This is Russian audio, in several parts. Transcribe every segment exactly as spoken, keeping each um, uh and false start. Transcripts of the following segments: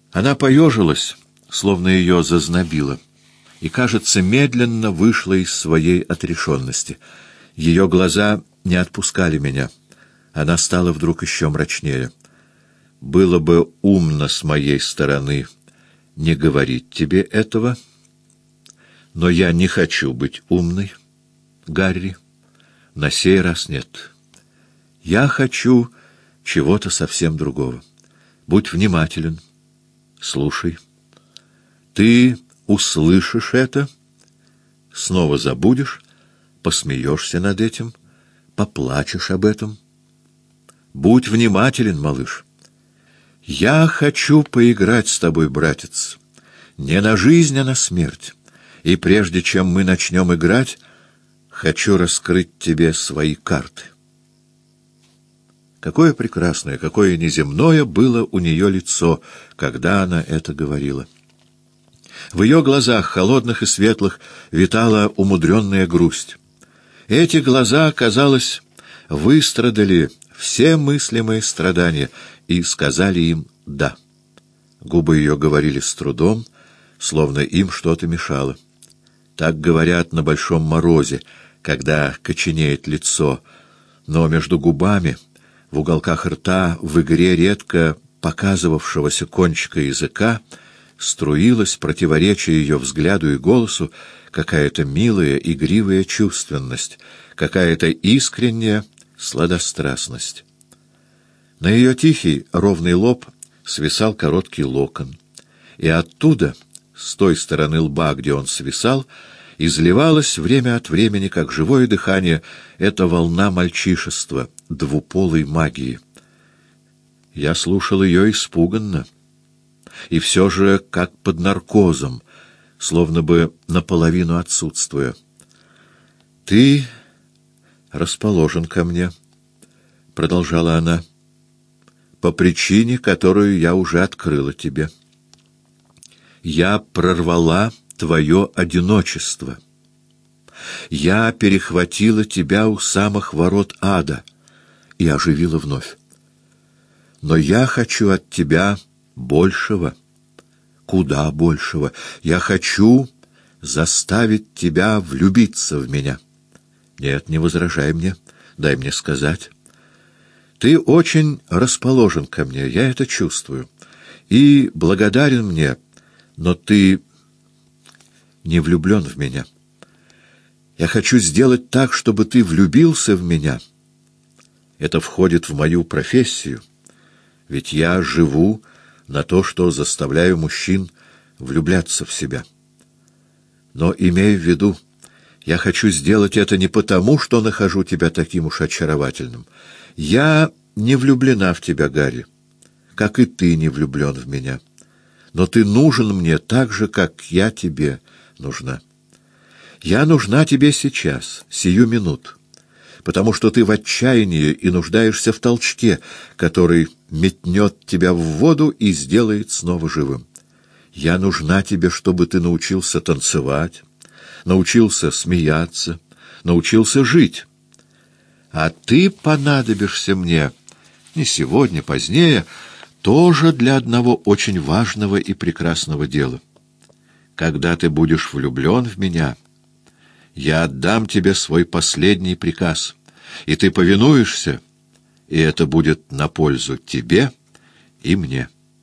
Она поежилась, словно ее зазнобило, и, кажется, медленно вышла из своей отрешенности. Ее глаза не отпускали меня. Она стала вдруг еще мрачнее. «Было бы умно с моей стороны не говорить тебе этого, но я не хочу быть умной, Гарри. На сей раз нет. Я хочу чего-то совсем другого. Будь внимателен, слушай. Ты услышишь это, снова забудешь, посмеешься над этим, поплачешь об этом. Будь внимателен, малыш. Я хочу поиграть с тобой, братец, не на жизнь, а на смерть. И прежде чем мы начнем играть, хочу раскрыть тебе свои карты». Какое прекрасное, какое неземное было у нее лицо, когда она это говорила. В ее глазах, холодных и светлых, витала умудренная грусть. Эти глаза, казалось, выстрадали все мыслимые страдания и сказали им «да». Губы ее говорили с трудом, словно им что-то мешало. Так говорят на большом морозе, когда коченеет лицо, но между губами, в уголках рта, в игре редко показывавшегося кончика языка, струилась, противоречия ее взгляду и голосу, какая-то милая, игривая чувственность, какая-то искренняя сладострастность. На ее тихий, ровный лоб свисал короткий локон, и оттуда, с той стороны лба, где он свисал, изливалась время от времени, как живое дыхание, эта волна мальчишества, двуполой магии. Я слушал ее испуганно, и все же как под наркозом, словно бы наполовину отсутствуя. «Ты расположен ко мне», — продолжала она, — «по причине, которую я уже открыла тебе. Я прорвала твое одиночество. Я перехватила тебя у самых ворот ада и оживила вновь. Но я хочу от тебя большего, куда большего. Я хочу заставить тебя влюбиться в меня. Нет, не возражай мне, дай мне сказать. Ты очень расположен ко мне, я это чувствую, и благодарен мне, но ты не влюблен в меня. Я хочу сделать так, чтобы ты влюбился в меня. Это входит в мою профессию, ведь я живу на то, что заставляю мужчин влюбляться в себя. Но имей в виду, я хочу сделать это не потому, что нахожу тебя таким уж очаровательным. Я не влюблена в тебя, Гарри, как и ты не влюблен в меня. Но ты нужен мне так же, как я тебе нужна. Я нужна тебе сейчас, сию минуту, потому что ты в отчаянии и нуждаешься в толчке, который метнет тебя в воду и сделает снова живым. Я нужна тебе, чтобы ты научился танцевать, научился смеяться, научился жить. А ты понадобишься мне не сегодня, позднее, тоже для одного очень важного и прекрасного дела. Когда ты будешь влюблен в меня, я отдам тебе свой последний приказ, и ты повинуешься, и это будет на пользу тебе и мне.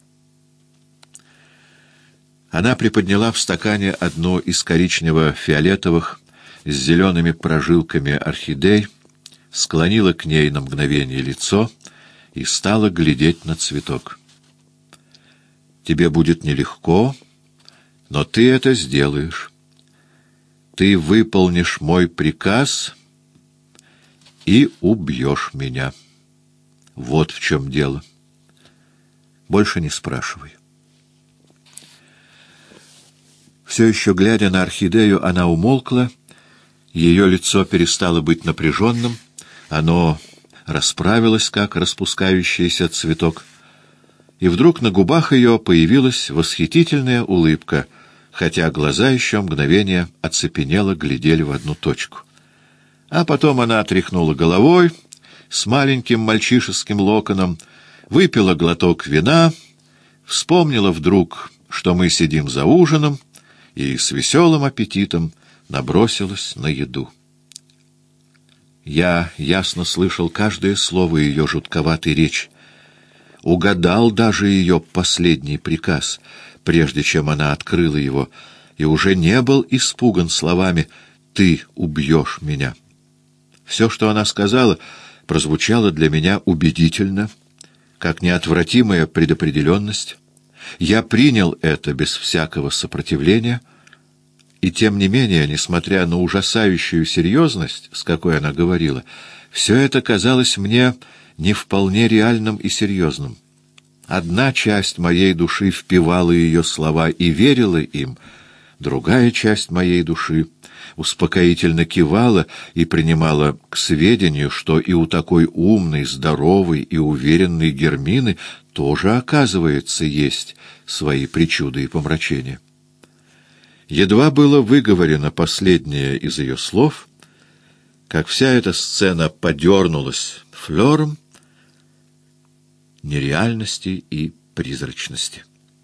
Она приподняла в стакане одну из коричнево-фиолетовых с зелеными прожилками орхидей, склонила к ней на мгновение лицо и стала глядеть на цветок. «Тебе будет нелегко, но ты это сделаешь. Ты выполнишь мой приказ и убьешь меня. Вот в чем дело. Больше не спрашивай». Все еще глядя на орхидею, она умолкла, ее лицо перестало быть напряженным, оно расправилось, как распускающийся цветок, и вдруг на губах ее появилась восхитительная улыбка, хотя глаза еще мгновение оцепенело глядели в одну точку. А потом она отряхнула головой с маленьким мальчишеским локоном, выпила глоток вина, вспомнила вдруг, что мы сидим за ужином, и с веселым аппетитом набросилась на еду. Я ясно слышал каждое слово ее жутковатой речи, угадал даже ее последний приказ, прежде чем она открыла его, и уже не был испуган словами «ты убьешь меня». Все, что она сказала, прозвучало для меня убедительно, как неотвратимая предопределенность. Я принял это без всякого сопротивления, и тем не менее, несмотря на ужасающую серьезность, с какой она говорила, все это казалось мне не вполне реальным и серьезным. Одна часть моей души впивала ее слова и верила им, другая часть моей души успокоительно кивала и принимала к сведению, что и у такой умной, здоровой и уверенной Гермины тоже, оказывается, есть свои причуды и помрачения. Едва было выговорено последнее из ее слов, как вся эта сцена подернулась флером нереальности и призрачности.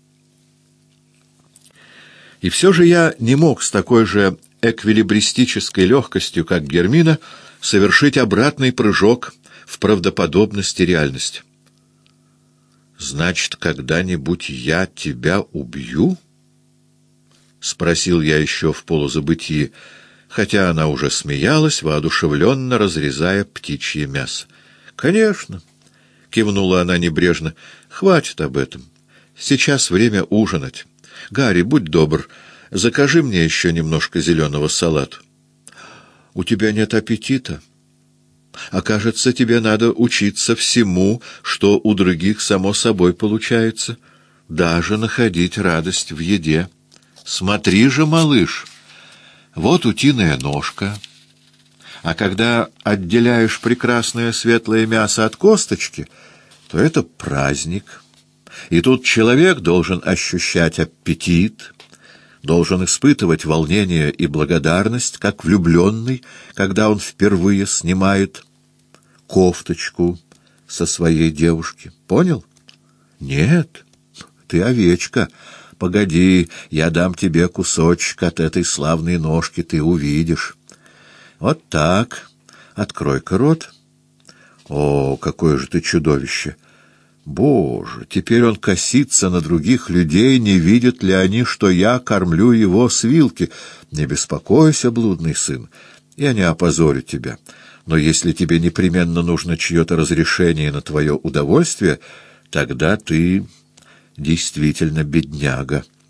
И все же я не мог с такой же эквилибристической легкостью, как Гермина, совершить обратный прыжок в правдоподобности реальности. «Значит, когда-нибудь я тебя убью?» — спросил я еще в полузабытии, хотя она уже смеялась, воодушевленно разрезая птичье мясо. «Конечно», — кивнула она небрежно, — «хватит об этом. Сейчас время ужинать. Гарри, будь добр, закажи мне еще немножко зеленого салата». «У тебя нет аппетита? А кажется, тебе надо учиться всему, что у других само собой получается, даже находить радость в еде. Смотри же, малыш, вот утиная ножка. А когда отделяешь прекрасное светлое мясо от косточки, то это праздник. И тут человек должен ощущать аппетит, должен испытывать волнение и благодарность, как влюбленный, когда он впервые снимает кофточку со своей девушки. Понял? Нет, ты овечка. Погоди, я дам тебе кусочек от этой славной ножки, ты увидишь. Вот так. Открой-ка рот. О, какое же ты чудовище! Боже, теперь он косится на других людей, не видят ли они, что я кормлю его с вилки. Не беспокойся, блудный сын, я не опозорю тебя. Но если тебе непременно нужно чье-то разрешение на твое удовольствие, тогда ты действительно бедняга.